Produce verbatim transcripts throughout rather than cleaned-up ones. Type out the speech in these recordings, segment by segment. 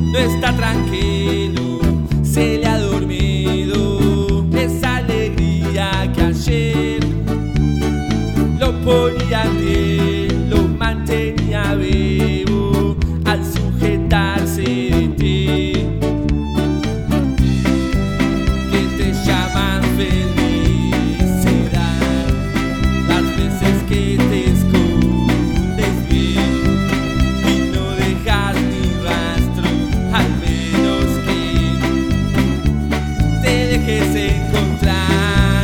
no está tranquilo, se le ha dormido esa alegría que ayer lo ponía en pie, lo mantenía vivo al sujetarse de ti, que te llaman felicidad las veces que te escondes bien y no dejas ni rastro, al menos que te dejes encontrar.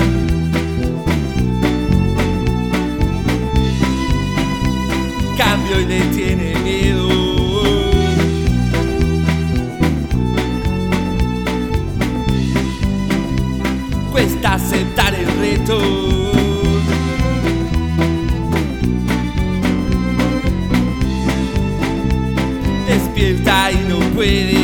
Cambio y le tiene miedo, cuesta aceptar el reto. Despierta y no puede